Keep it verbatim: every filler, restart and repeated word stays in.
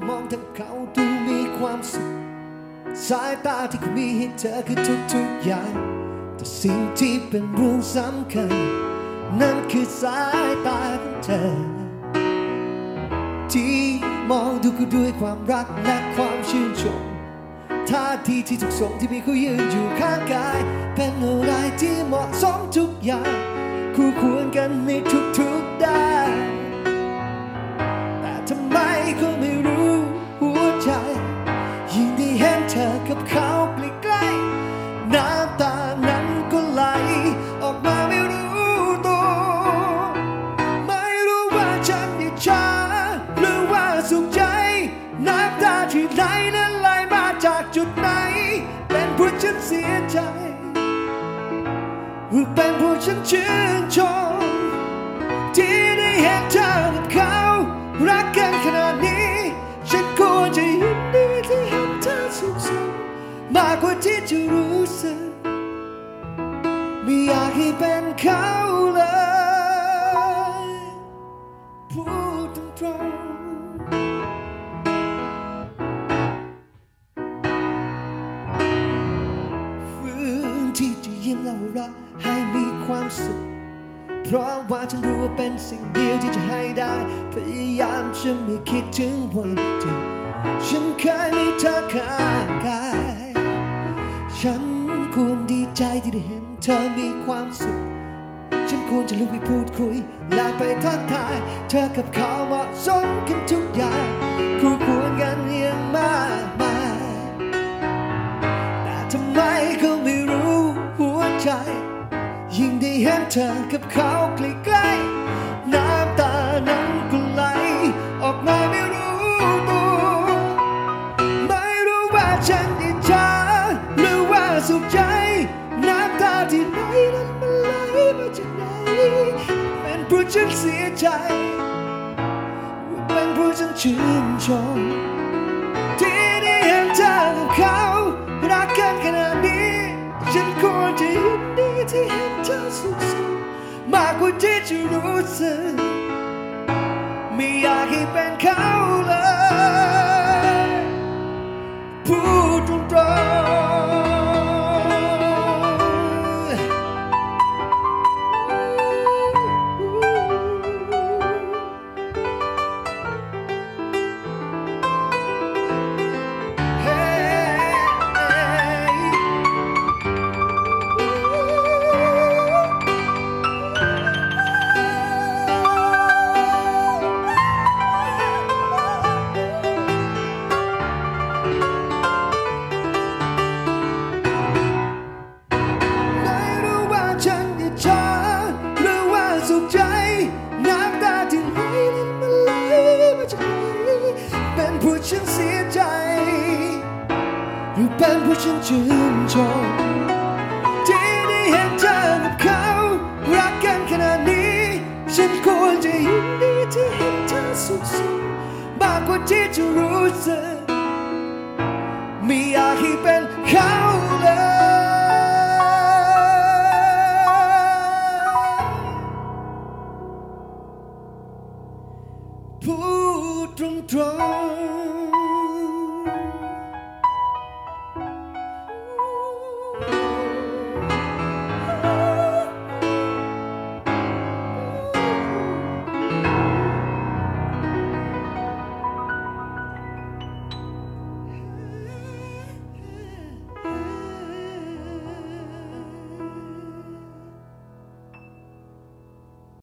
มองทั้งเขาดูมีความสุขสายตาที่เขามีให้เธอคือทุกๆอย่างแต่สิ่งที่เป็นเรื่องสำคัญนั่นคือสายตาของเธอที่มองดูเขาด้วยความรักและความชื่นชมท่าทีที่ถูกส่งที่มีเขายืนอยู่ข้างกายเป็นอะไรที่เหมาะสมทุกอย่างคู่ควรกันในทุกๆด้านแต่ทำไมก็ไม่รู้หัวใจยิ่งได้เห็นเธอกับเขาใกล้ๆน้ำตานั้นก็ไหลออกมาไม่รู้ตัวไม่รู้ว่าฉันอิจฉาหรือว่าสุขใจน้ำตาที่ไหลนั้นไหลมาจากจุดไหนเป็นเพราะฉันเสียใจหรือเป็นเพราะฉันชื่นชมที่ได้เห็นเธอกับเขารักกันขนาดนี้ฉันควรจะยินดีที่เห็นเธอสุขสันต์มากกว่าที่จะรู้สึกไม่อยากให้เป็นเขาเลยพูดตรงๆฝืนที่จะยิ้มเล่ารักให้มีความสุขเพราะว่าฉันรู้ว่าเป็นสิ่งเดียวที่จะให้ได้พยายามจะไม่คิดถึงวันที่ฉันเคยมีเธอข้างกายฉันควรดีใจที่ได้เห็นเธอมีความสุขฉันควรจะลุกไปพูดคุยและไปทักทายเธอกับเขาเหมาะสมกันทุกอย่างคู่ควรกันอย่างมากมายแต่ทำไมก็ไม่รู้หัวใจยิ่งได้เห็นเธอกับเขาใกล้ๆน้ำตานั้นก็ไหลออกมาไม่รู้ตัวไม่รู้ว่าฉันอิจฉาหรือว่าสุขใจน้ำตาที่ไหลนั้นมันไหลมาจากไหนเป็นเพราะฉันเสียใจเป็นเพราะฉันชื่นชมที่ได้เห็นเธอกับเขารักกันขนาดนี้ฉันควรจะยินดีที่เห็นเธอสุขสันต์มากกว่าที่จะรู้สึกไม่อยากให้เป็นเขาเลยพูดตรงๆสุขใจน้ำตาที่ไหลนั้นมันไหลมาจากไหนเป็นเพราะฉันเสียใจหรือเป็นเพราะฉันชื่นชมที่ได้เห็นเธอกับเขารักกันขนาดนี้ฉันควรจะยินดีที่เห็นเธอสุขสันต์มากกว่าที่จะรู้สึกไม่อยากให้เป็นเขา